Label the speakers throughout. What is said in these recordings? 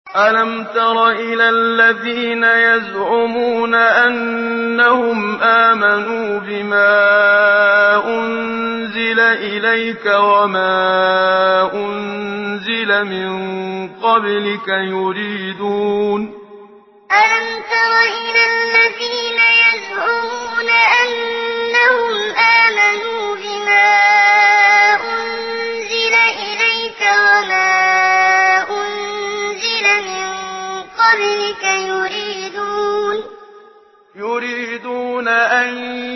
Speaker 1: أَلَمْ تَرَ إِلَى الَّذِينَ يَزْعُمُونَ أَنَّهُمْ آمَنُوا بِمَا أُنزِلَ إِلَيْكَ وَمَا أُنزِلَ مِن قَبْلِكَ
Speaker 2: أَلَمْ تَرَ إِلَى الَّذِينَ يَزْعُمُونَ أَنَّهُمْ آمَنُوا بِمَا أُنزِلَ إِلَيْكَ وَمَا أُنزِلَ مِن قَبْلِكَ
Speaker 1: يُرِيدُونَ أَن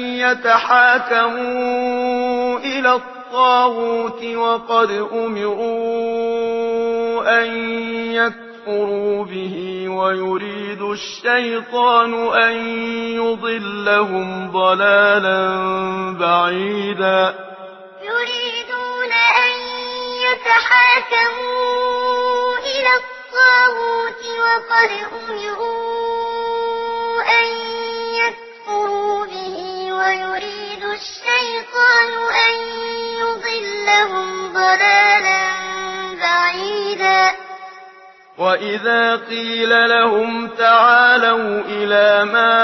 Speaker 1: يَتَحَاكَمُوا إِلَى الطَّاغُوتِ وَقَدْ أُمِرُوا أَن يَكْفُرُوا بِهِ وَيُرِيدُ الشَّيْطَانُ أَن يُضِلَّهُمْ ضَلَالًا بَعِيدًا
Speaker 2: يُرِيدُونَ أَن يَتَحَاكَمُوا إِلَى الطَّاغُوتِ وَقَدْ أُمِرُوا أَن يَكْفُرُوا بِهِ وَيُرِيدُ الشَّيْطَانُ أَن يُضِلَّهُمْ ضَلَالًا بَعِيدًا
Speaker 1: وَإِذَا قِيلَ لَهُمْ تَعَالَوْا إِلَىٰ مَا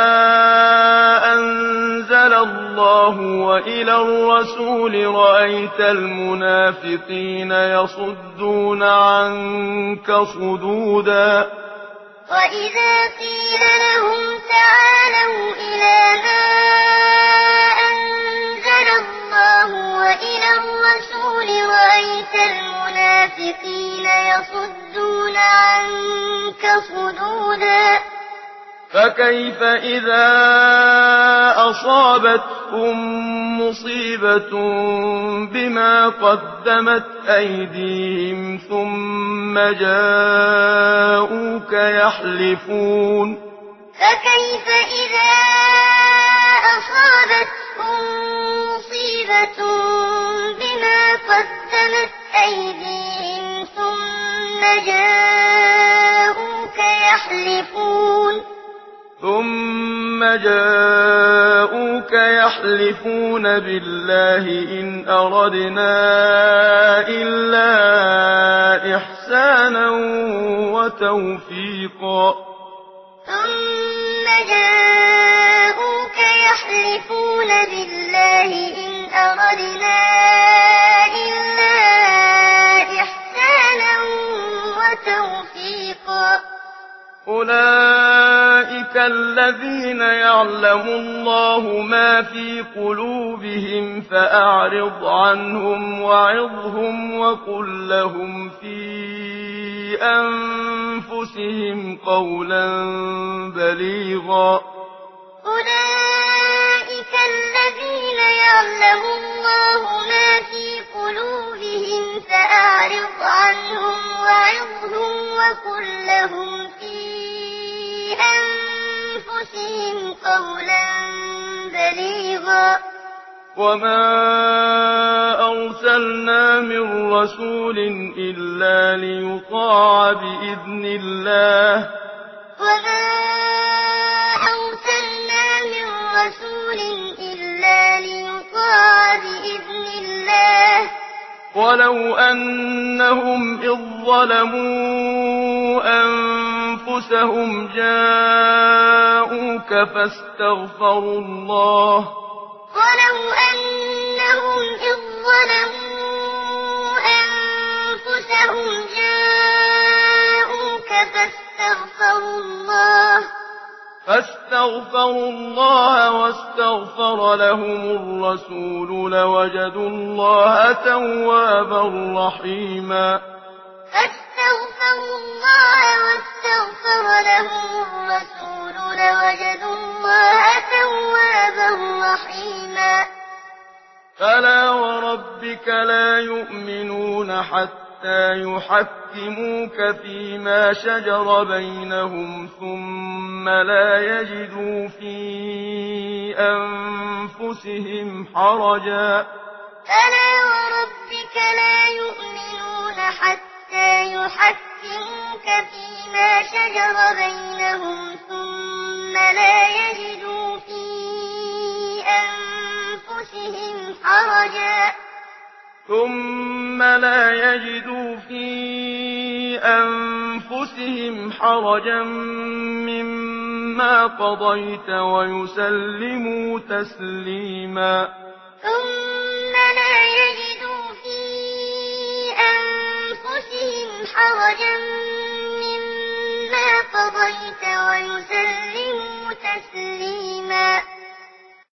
Speaker 1: أَنزَلَ اللَّهُ وَإِلَى الرَّسُولِ رَأَيْتَ الْمُنَافِقِينَ يَصُدُّونَ عَنكَ صُدُودًا
Speaker 2: وَإِذَا قِيلَ لَهُمْ تَعَالَوْا إِلَىٰ مَا أَنزَلَ اللَّهُ وَإِلَى الرَّسُولِ رَأَيْتَ الْمُنَافِقِينَ يَصُدُّونَ عَنكَ صُدُودًا
Speaker 1: فَكَيْفَ إِذَا أَصَابَتْهُم مُّصِيبَةٌ بِمَا قَدَّمَتْ أَيْدِيهِمْ ثُمَّ جَاءُوكَ يَحْلِفُونَ
Speaker 2: فَكَيْفَ إِذَا أَصَابَتْهُم مُّصِيبَةٌ بِمَا قَدَّمَتْ أَيْدِيهِمْ ثُمَّ
Speaker 1: جاءوك يحلفون بالله إن أردنا إلا إحسانا وتوفيقا
Speaker 2: ثم جاءوك يحلفون بالله إن أردنا إلا إحسانا وتوفيقا
Speaker 1: أولئك الذين يعلم الله ما في قلوبهم فأعرض عنهم وعظهم وقل لهم في أنفسهم قولا بليغا
Speaker 2: أولئك الذين يعلم الله ما في قلوبهم فأعرض عنهم وعظهم وقل لهم في أنفسهم قولا بليغا
Speaker 1: وما أرسلنا من رسول إلا ليطاع بإذن الله
Speaker 2: وما أرسلنا من رسول إلا ليطاع بإذن الله
Speaker 1: ولو أنهم إذ ظلموا أنفسهم جاءوك فاستغفروا الله
Speaker 2: ولو أنهم إذ ظلموا أنفسهم جاءوك
Speaker 1: فاستغفروا الله واستغفر لهم الرسول لوجدوا الله توابا رحيما
Speaker 2: فاستغفروا الله واستغفر لهم الرسول لوجدوا الله توابا رحيما
Speaker 1: فلا وربك لا يؤمنون حتى يحكموك فيما شجر بينهم ثم لا يجدوا في أنفسهم حرجا
Speaker 2: فلا وربك لا يؤمنون حتى يحكموك فيما شجر بينهم ثم لا يجدوا في أنفسهم
Speaker 1: أنفسهم حرجا مما قضيت ويسلموا تسليما
Speaker 2: ثم لا يجدوا في أنفسهم حرجا مما قضيت ويسلموا تسليما